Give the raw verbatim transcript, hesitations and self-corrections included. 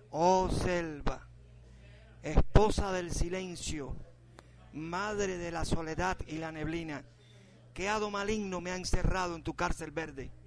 Oh selva, esposa del silencio, madre de la soledad y la neblina, ¿qué hado maligno me ha encerrado en tu cárcel verde?